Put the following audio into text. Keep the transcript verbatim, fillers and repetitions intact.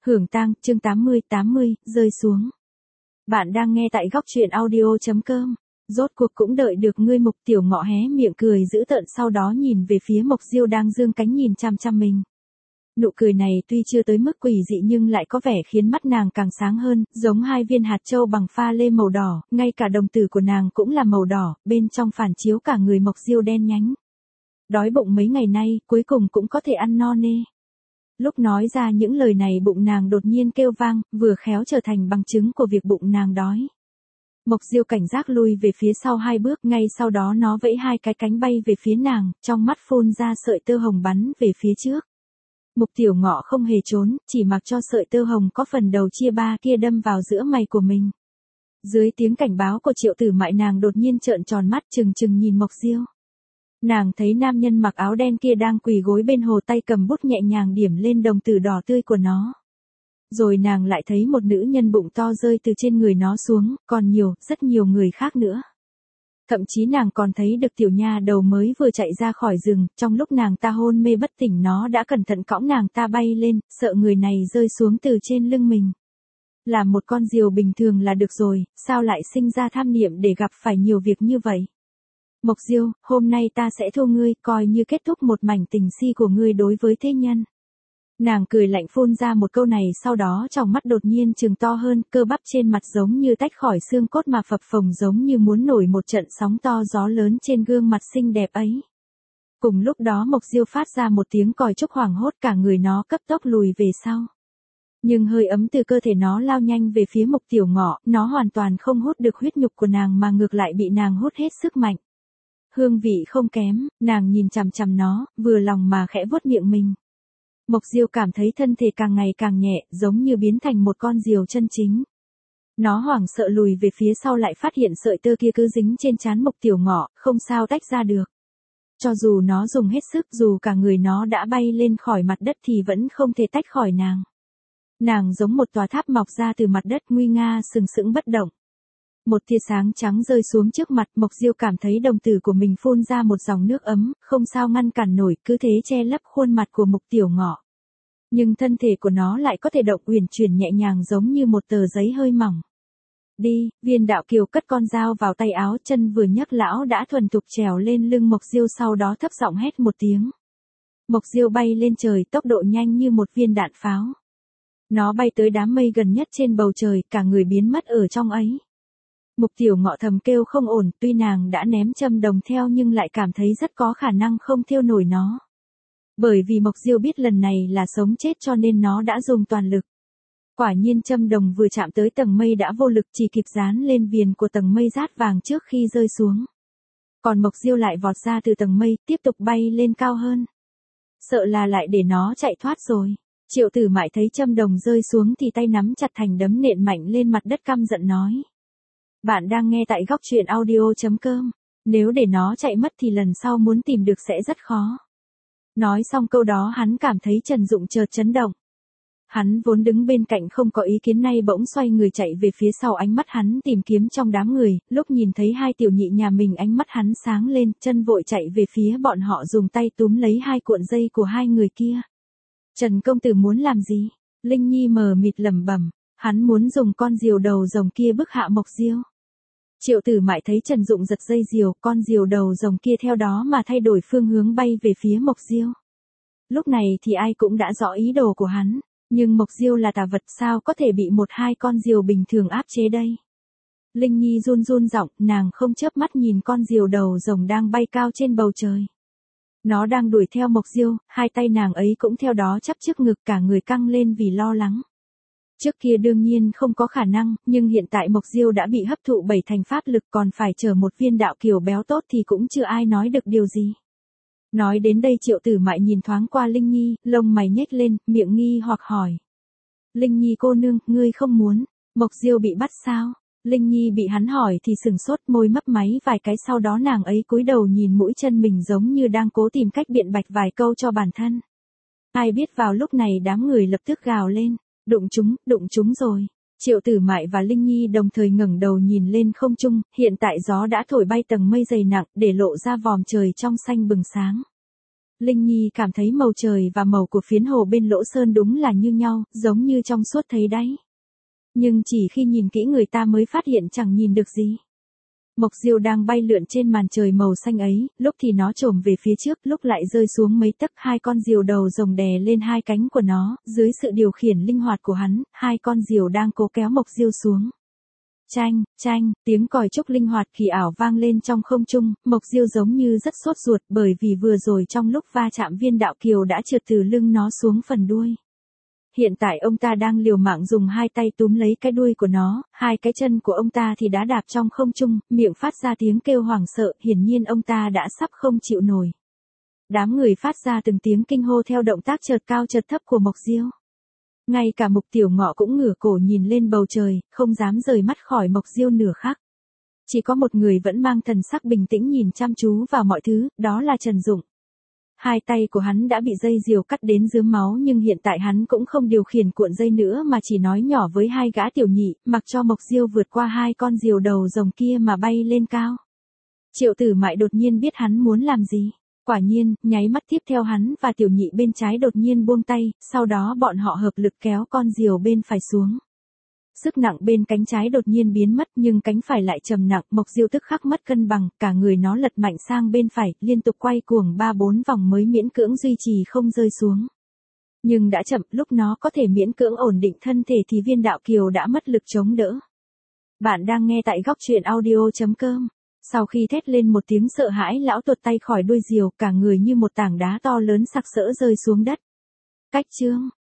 Hưởng tang, chương tám mươi, tám mươi, rơi xuống. Bạn đang nghe tại góc truyện audio.com. Rốt cuộc cũng đợi được ngươi. Mục Tiểu Ngọ hé miệng cười dữ tợn, sau đó nhìn về phía Mộc Diêu đang dương cánh nhìn chằm chằm mình. Nụ cười này tuy chưa tới mức quỷ dị nhưng lại có vẻ khiến mắt nàng càng sáng hơn, giống hai viên hạt châu bằng pha lê màu đỏ, ngay cả đồng tử của nàng cũng là màu đỏ, bên trong phản chiếu cả người Mộc Diêu đen nhánh. Đói bụng mấy ngày nay, cuối cùng cũng có thể ăn no nê. Lúc nói ra những lời này bụng nàng đột nhiên kêu vang, vừa khéo trở thành bằng chứng của việc bụng nàng đói. Mộc Diêu cảnh giác lui về phía sau hai bước, ngay sau đó nó vẫy hai cái cánh bay về phía nàng, trong mắt phun ra sợi tơ hồng bắn về phía trước. Mục Tiểu Ngọ không hề trốn, chỉ mặc cho sợi tơ hồng có phần đầu chia ba kia đâm vào giữa mày của mình. Dưới tiếng cảnh báo của Triệu Tử Mại, nàng đột nhiên trợn tròn mắt trừng trừng nhìn Mộc Diêu. Nàng thấy nam nhân mặc áo đen kia đang quỳ gối bên hồ, tay cầm bút nhẹ nhàng điểm lên đồng tử đỏ tươi của nó. Rồi nàng lại thấy một nữ nhân bụng to rơi từ trên người nó xuống, còn nhiều, rất nhiều người khác nữa. Thậm chí nàng còn thấy được tiểu nha đầu mới vừa chạy ra khỏi rừng, trong lúc nàng ta hôn mê bất tỉnh nó đã cẩn thận cõng nàng ta bay lên, sợ người này rơi xuống từ trên lưng mình. Là một con diều bình thường là được rồi, sao lại sinh ra tham niệm để gặp phải nhiều việc như vậy? Mộc Diêu, hôm nay ta sẽ thua ngươi, coi như kết thúc một mảnh tình si của ngươi đối với thế nhân. Nàng cười lạnh phun ra một câu này, sau đó trong mắt đột nhiên trừng to hơn, cơ bắp trên mặt giống như tách khỏi xương cốt mà phập phồng, giống như muốn nổi một trận sóng to gió lớn trên gương mặt xinh đẹp ấy. Cùng lúc đó Mộc Diêu phát ra một tiếng còi trúc hoảng hốt, cả người nó cấp tốc lùi về sau. Nhưng hơi ấm từ cơ thể nó lao nhanh về phía Mục Tiểu Ngọ, nó hoàn toàn không hút được huyết nhục của nàng mà ngược lại bị nàng hút hết sức mạnh. Hương vị không kém, nàng nhìn chằm chằm nó, vừa lòng mà khẽ vuốt miệng mình. Mộc Diêu cảm thấy thân thể càng ngày càng nhẹ, giống như biến thành một con diều chân chính. Nó hoảng sợ lùi về phía sau, lại phát hiện sợi tơ kia cứ dính trên trán Mục Tiểu Ngọ, không sao tách ra được. Cho dù nó dùng hết sức, dù cả người nó đã bay lên khỏi mặt đất thì vẫn không thể tách khỏi nàng. Nàng giống một tòa tháp mọc ra từ mặt đất, nguy nga sừng sững bất động. Một tia sáng trắng rơi xuống trước mặt, Mộc Diêu cảm thấy đồng tử của mình phun ra một dòng nước ấm, không sao ngăn cản nổi, cứ thế che lấp khuôn mặt của Mục Tiểu Ngọ. Nhưng thân thể của nó lại có thể động uyển chuyển nhẹ nhàng giống như một tờ giấy hơi mỏng. Đi, Viên Đạo Kiều cất con dao vào tay áo, chân vừa nhấc lão đã thuần thục trèo lên lưng Mộc Diêu, sau đó thấp giọng hét một tiếng. Mộc Diêu bay lên trời, tốc độ nhanh như một viên đạn pháo. Nó bay tới đám mây gần nhất trên bầu trời, cả người biến mất ở trong ấy. Mục Tiểu Ngọ thầm kêu không ổn, tuy nàng đã ném châm đồng theo nhưng lại cảm thấy rất có khả năng không thiêu nổi nó. Bởi vì Mộc Diêu biết lần này là sống chết cho nên nó đã dùng toàn lực. Quả nhiên châm đồng vừa chạm tới tầng mây đã vô lực, chỉ kịp dán lên viền của tầng mây rát vàng trước khi rơi xuống. Còn Mộc Diêu lại vọt ra từ tầng mây, tiếp tục bay lên cao hơn. Sợ là lại để nó chạy thoát rồi. Triệu Tử Mại thấy châm đồng rơi xuống thì tay nắm chặt thành đấm nện mạnh lên mặt đất, căm giận nói. Bạn đang nghe tại góc truyện audio.com. Nếu để nó chạy mất thì lần sau muốn tìm được sẽ rất khó. Nói xong câu đó hắn cảm thấy Trần Dụng chợt chấn động. Hắn vốn đứng bên cạnh không có ý kiến, nay bỗng xoay người chạy về phía sau, ánh mắt hắn tìm kiếm trong đám người, lúc nhìn thấy hai tiểu nhị nhà mình ánh mắt hắn sáng lên, chân vội chạy về phía bọn họ, dùng tay túm lấy hai cuộn dây của hai người kia. Trần công tử muốn làm gì? Linh Nhi mờ mịt lẩm bẩm, hắn muốn dùng con diều đầu rồng kia bức hạ Mộc Diêu. Triệu Tử Mại thấy Trần Dụng giật dây diều, con diều đầu rồng kia theo đó mà thay đổi phương hướng bay về phía Mộc Diêu. Lúc này thì ai cũng đã rõ ý đồ của hắn, nhưng Mộc Diêu là tà vật, sao có thể bị một hai con diều bình thường áp chế đây? Linh Nhi run run giọng, nàng không chớp mắt nhìn con diều đầu rồng đang bay cao trên bầu trời. Nó đang đuổi theo Mộc Diêu, hai tay nàng ấy cũng theo đó chắp trước ngực, cả người căng lên vì lo lắng. Trước kia đương nhiên không có khả năng, nhưng hiện tại Mộc Diêu đã bị hấp thụ bảy thành pháp lực, còn phải chờ một Viên Đạo Kiều béo tốt thì cũng chưa ai nói được điều gì. Nói đến đây Triệu Tử Mại nhìn thoáng qua Linh Nhi, lông mày nhếch lên, miệng nghi hoặc hỏi. Linh Nhi cô nương, ngươi không muốn, Mộc Diêu bị bắt sao? Linh Nhi bị hắn hỏi thì sừng sốt, môi mấp máy vài cái, sau đó nàng ấy cúi đầu nhìn mũi chân mình giống như đang cố tìm cách biện bạch vài câu cho bản thân. Ai biết vào lúc này đám người lập tức gào lên. Đụng chúng, đụng chúng rồi. Triệu Tử Mại và Linh Nhi đồng thời ngẩng đầu nhìn lên không trung, hiện tại gió đã thổi bay tầng mây dày nặng, để lộ ra vòm trời trong xanh bừng sáng. Linh Nhi cảm thấy màu trời và màu của phiến hồ bên lỗ sơn đúng là như nhau, giống như trong suốt thấy đáy. Nhưng chỉ khi nhìn kỹ người ta mới phát hiện chẳng nhìn được gì. Mộc diêu đang bay lượn trên màn trời màu xanh ấy, lúc thì nó trồm về phía trước, lúc lại rơi xuống mấy tấc. Hai con diều đầu rồng đè lên hai cánh của nó, dưới sự điều khiển linh hoạt của hắn, hai con diều đang cố kéo mộc diêu xuống. Chanh, chanh, tiếng còi trúc linh hoạt kỳ ảo vang lên trong không trung, mộc diêu giống như rất sốt ruột bởi vì vừa rồi trong lúc va chạm viên đạo kiều đã trượt từ lưng nó xuống phần đuôi. Hiện tại ông ta đang liều mạng dùng hai tay túm lấy cái đuôi của nó, hai cái chân của ông ta thì đã đạp trong không trung, miệng phát ra tiếng kêu hoảng sợ, hiển nhiên ông ta đã sắp không chịu nổi. Đám người phát ra từng tiếng kinh hô theo động tác chợt cao chợt thấp của Mộc Diêu. Ngay cả Mục Tiểu Ngọ cũng ngửa cổ nhìn lên bầu trời, không dám rời mắt khỏi Mộc Diêu nửa khắc. Chỉ có một người vẫn mang thần sắc bình tĩnh nhìn chăm chú vào mọi thứ, đó là Trần Dụng. Hai tay của hắn đã bị dây diều cắt đến rướm máu nhưng hiện tại hắn cũng không điều khiển cuộn dây nữa mà chỉ nói nhỏ với hai gã tiểu nhị, mặc cho Mộc Diêu vượt qua hai con diều đầu rồng kia mà bay lên cao. Triệu Tử Mại đột nhiên biết hắn muốn làm gì. Quả nhiên, nháy mắt tiếp theo hắn và tiểu nhị bên trái đột nhiên buông tay, sau đó bọn họ hợp lực kéo con diều bên phải xuống. Sức nặng bên cánh trái đột nhiên biến mất nhưng cánh phải lại trầm nặng, Mộc Diêu tức khắc mất cân bằng, cả người nó lật mạnh sang bên phải, liên tục quay cuồng ba bốn vòng mới miễn cưỡng duy trì không rơi xuống. Nhưng đã chậm, lúc nó có thể miễn cưỡng ổn định thân thể thì viên đạo kiều đã mất lực chống đỡ. Bạn đang nghe tại góc truyện audio chấm com. Sau khi thét lên một tiếng sợ hãi, lão tuột tay khỏi đuôi diều, cả người như một tảng đá to lớn sặc sỡ rơi xuống đất. Cách chương